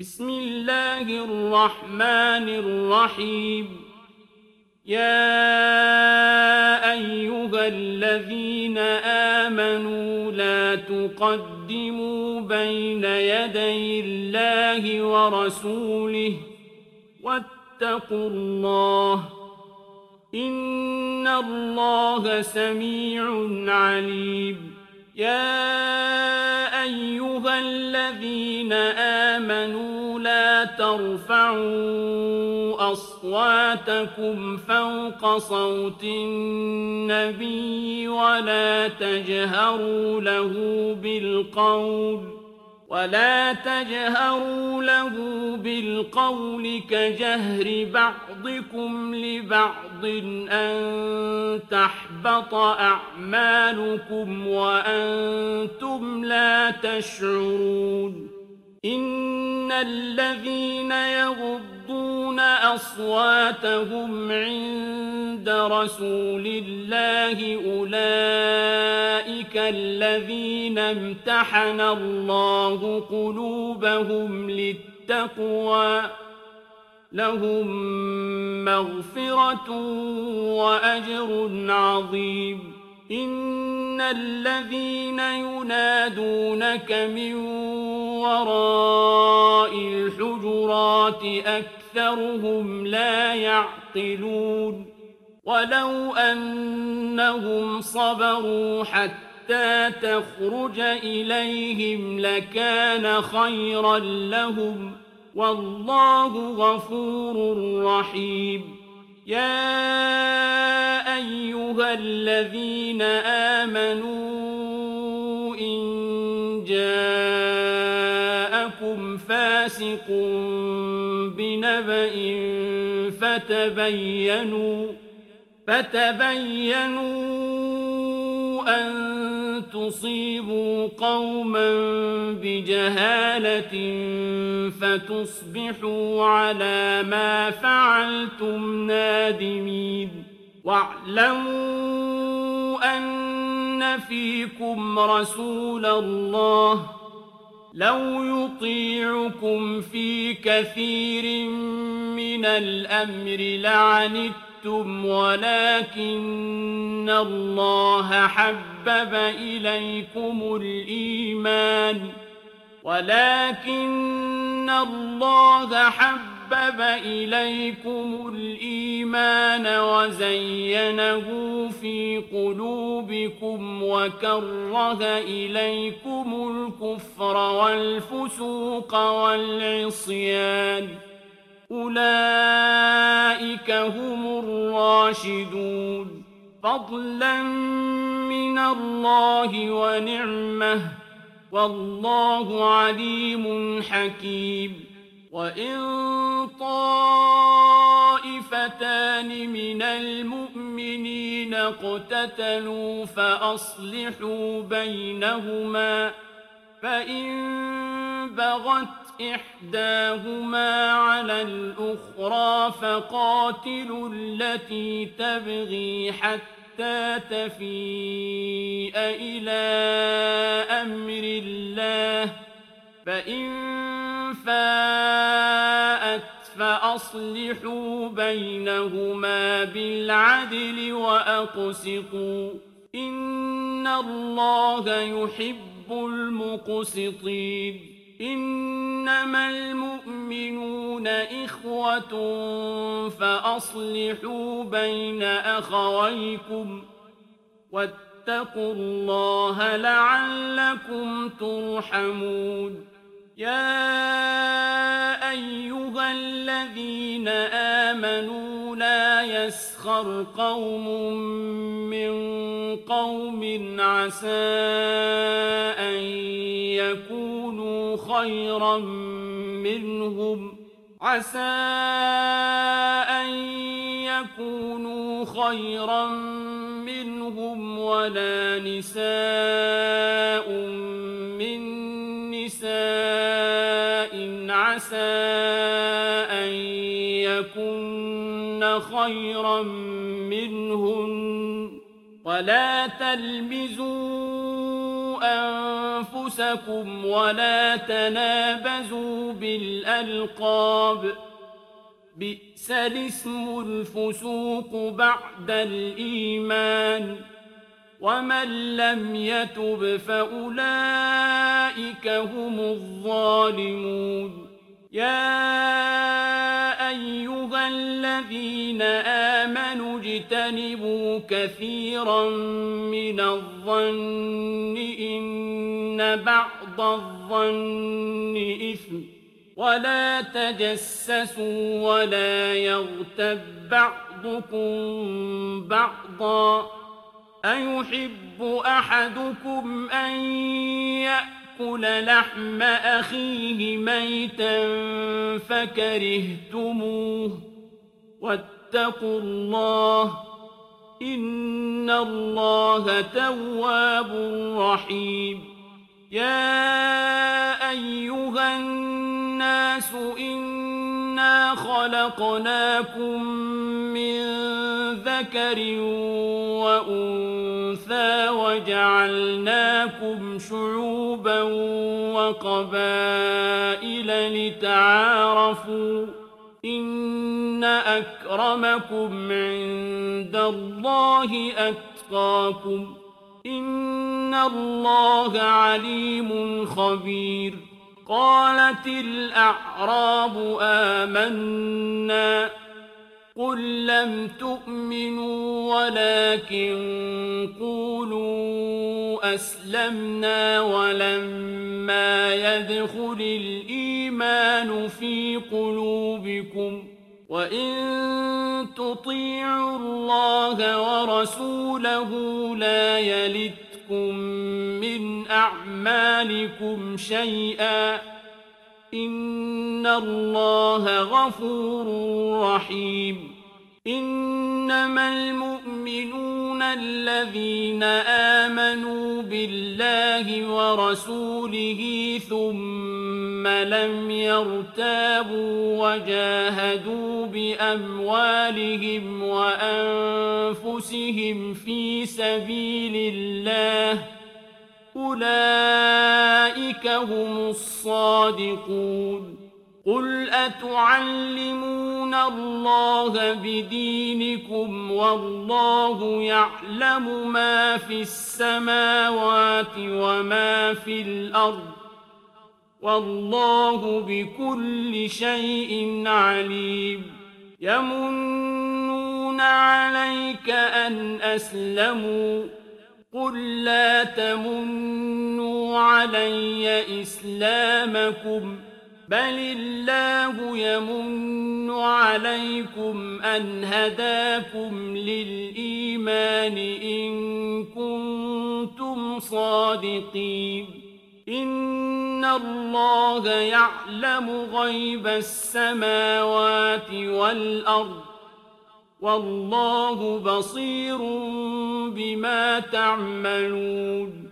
بسم الله الرحمن الرحيم. يا أيها الذين آمنوا لا تقدموا بين يدي الله ورسوله واتقوا الله إن الله سميع عليم. يا أيها الذين آمنوا لا ترفعوا أصواتكم فوق صوت النبي ولا تجهروا له بالقول كجهر بعضكم لبعض أن تحبط أعمالكم وأنتم لا تشعرون. إن الذين يغضون أصواتهم عند رسول الله أولئك الذين امتحن الله قلوبهم للتقوى لهم مغفرة وأجر عظيم. إن الذين ينادونك من وراء الحجرات أكثرهم لا يعقلون. ولو أنهم صبروا حتى تخرج إليهم لكان خيرا لهم والله غفور رحيم. يا أيها الذين آمنوا إن جاءكم فاسق بنبأ فتبينوا أن تصيبوا قوما بجهالة فتصبحوا على ما فعلتم نادمين. واعلموا أن فيكم رسول الله لو يطيعكم في كثير من الأمر لعنتم ولكن الله حبب إليكم الإيمان وزينه في قلوبكم وكره إليكم الكفر والفسوق والعصيان أولئك هم الراشدون فضلا من الله ونعمة والله عليم حكيم. وإن طائفتان من المؤمنين اقتتلوا فأصلحوا بينهما فإن بغت إحداهما على الأخرى فقاتلوا التي تبغي حتى تفيء إلى أمر الله فإن فاءت فأصلحوا بينهما بالعدل وأقسطوا إن الله يحب المقسطين. إنما المؤمنون إخوة فأصلحوا بين أخويكم واتقوا الله لعلكم ترحمون. يا أيها الذين آمنوا لا يسخر قوم من قوم عسى أن يكونوا خيرا منهم ولا نساء من نساء عسى أن يكن خيرا منهن ولا تلمزوا أنفسكم ولا تنابزوا بالألقاب بئس الاسم الفسوق بعد الإيمان ومن لم يتب فأولئك هم الظالمون يا أيها الذين آمنوا اجتنبوا كثيرا من الظن إن بعض الظن إثم ولا تجسسوا ولا يغتب بعضكم بعضا أيحب أحدكم أن يأكل لحم أخيه ميتا فكرهتموه واتقوا الله إن الله تواب رحيم يا أيها الناس إنا خلقناكم من ذكر وأنثى وجعلناكم شعوبا وقبائل لتعارفوا إن أكرمكم عند الله أتقاكم إن الله عليم خبير قالت الأعراب آمنا قل لم تؤمنوا ولكن قولوا أسلمنا ولما يدخل الإيمان في قلوبكم وإن تطيعوا الله ورسوله لا يلتكم من أعمالكم شيئا إن الله غفور رحيم إنما المؤمنون الذين آمنوا بالله ورسوله ثم لم يرتابوا وجاهدوا بأموالهم وأنفسهم في سبيل الله أولئك هم الصادقون قل أتعلمون الله بدينكم والله يعلم ما في السماوات وما في الأرض والله بكل شيء عليم يمنون عليك أن أسلموا قل لا تمنوا علي إسلامكم بل الله يمن عليكم أن هداكم للإيمان إن كنتم صادقين إن الله يعلم غيب السماوات والأرض والله بصير بما تعملون